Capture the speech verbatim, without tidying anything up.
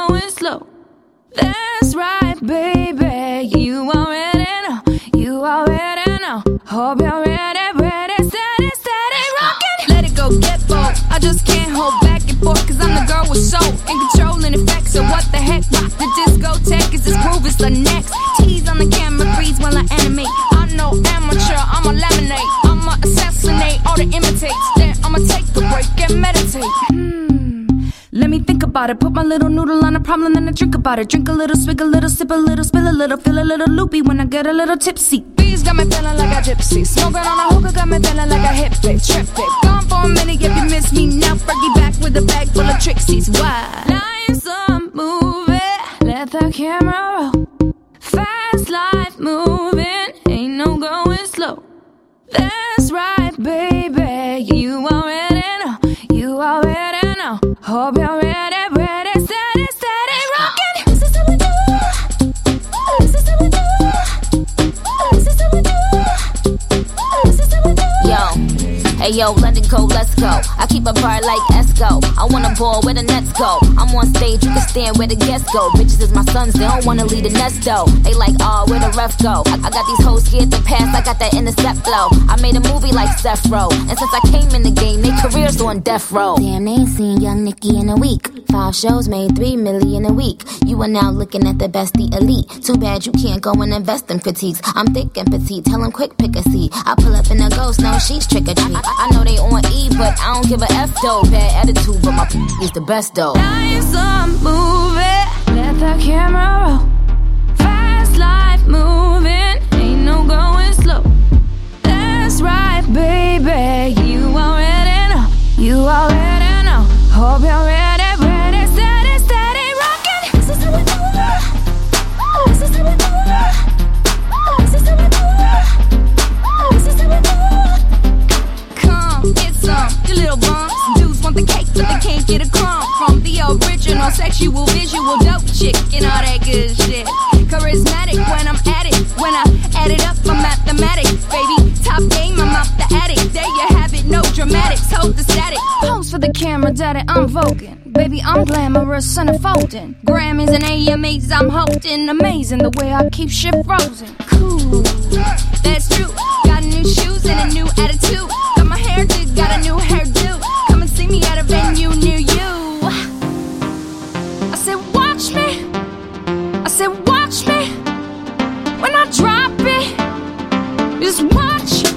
going slow. That's right, baby. You already know. You already know. Hope you're ready, ready, steady, steady, rockin'. Let it go, get bold. I just can't hold back and forth, cause I'm the girl with soul and control and effects. So what the heck? Rock the discotheque, is this groove is the next. Tease on the camera, freeze while I animate. I know amateur, I'ma laminate. I'ma assassinate all the imitates. Then I'ma take a break and meditate. Hmm, let me think about it. Put my little noodle on a problem, then I drink about it. Drink a little, swig a little, sip a little, spill a little, feel a little loopy when I get a little tipsy. Bees got me feeling like a gypsy. Smoking on a hookah got me feeling like a hippie. Trip it, gone for a minute if you miss me now. Fergie back with a bag full of Trixies. Why? Life's a movie, let the camera roll. Fast life moving, ain't no going slow. That's right, baby. You already know. You already know. Hope you're ready, ready, steady, steady, rockin'. This is how we do. This is how we do. This is how we do. This is how we do. Yo, hey yo, let it go, let's go. I keep a bar like Esco. I wanna ball where the nets go. I'm on stage, you can stand where the guests go. Bitches is my sons, they don't wanna leave the nest though. They like, oh, where the ref go? I, I got these hoes scared to pass, I got that intercept flow. I made a movie like Seth Row, and since I came in the game, they careers on death row. Damn, they ain't seen Young Nicki in a week. Five shows made three million a week. You are now looking at the best, the elite. Too bad you can't go and invest in critiques. I'm thick and petite, tell them quick pick a seat. I pull up in a ghost, no, she's trick or treat. I, I know they on E, but I don't give a F though. Bad attitude, but my is the best though. Life's a movie, let the camera roll. Fast life moving, ain't no going slow. That's right, baby. You already know. You already know. Hope you're ready, ready, steady, steady, rockin'. This is how we do it. This is how we do it. This is how we do it. This is how we do it. Come, get some, you little bums. Dudes want the cake, but they can't get a crumb from the original sexual, visual, dope chick and all that good shit. Charismatic when I'm at it. When I add it up, I'm mathematic, baby. Top game, I'm out the attic. There you have it, no dramatics, hold the static. Pose for the camera, daddy, I'm voguing. Baby, I'm glamorous and unfolding. Grammys and A M As, I'm holding. Amazing the way I keep shit frozen. Cool, that's true. Got new shoes and a new attitude. Got my hair did, got a new hairdo. Come and see me at a venue near you. I said, watch me. I said, watch me. When I drop it, just watch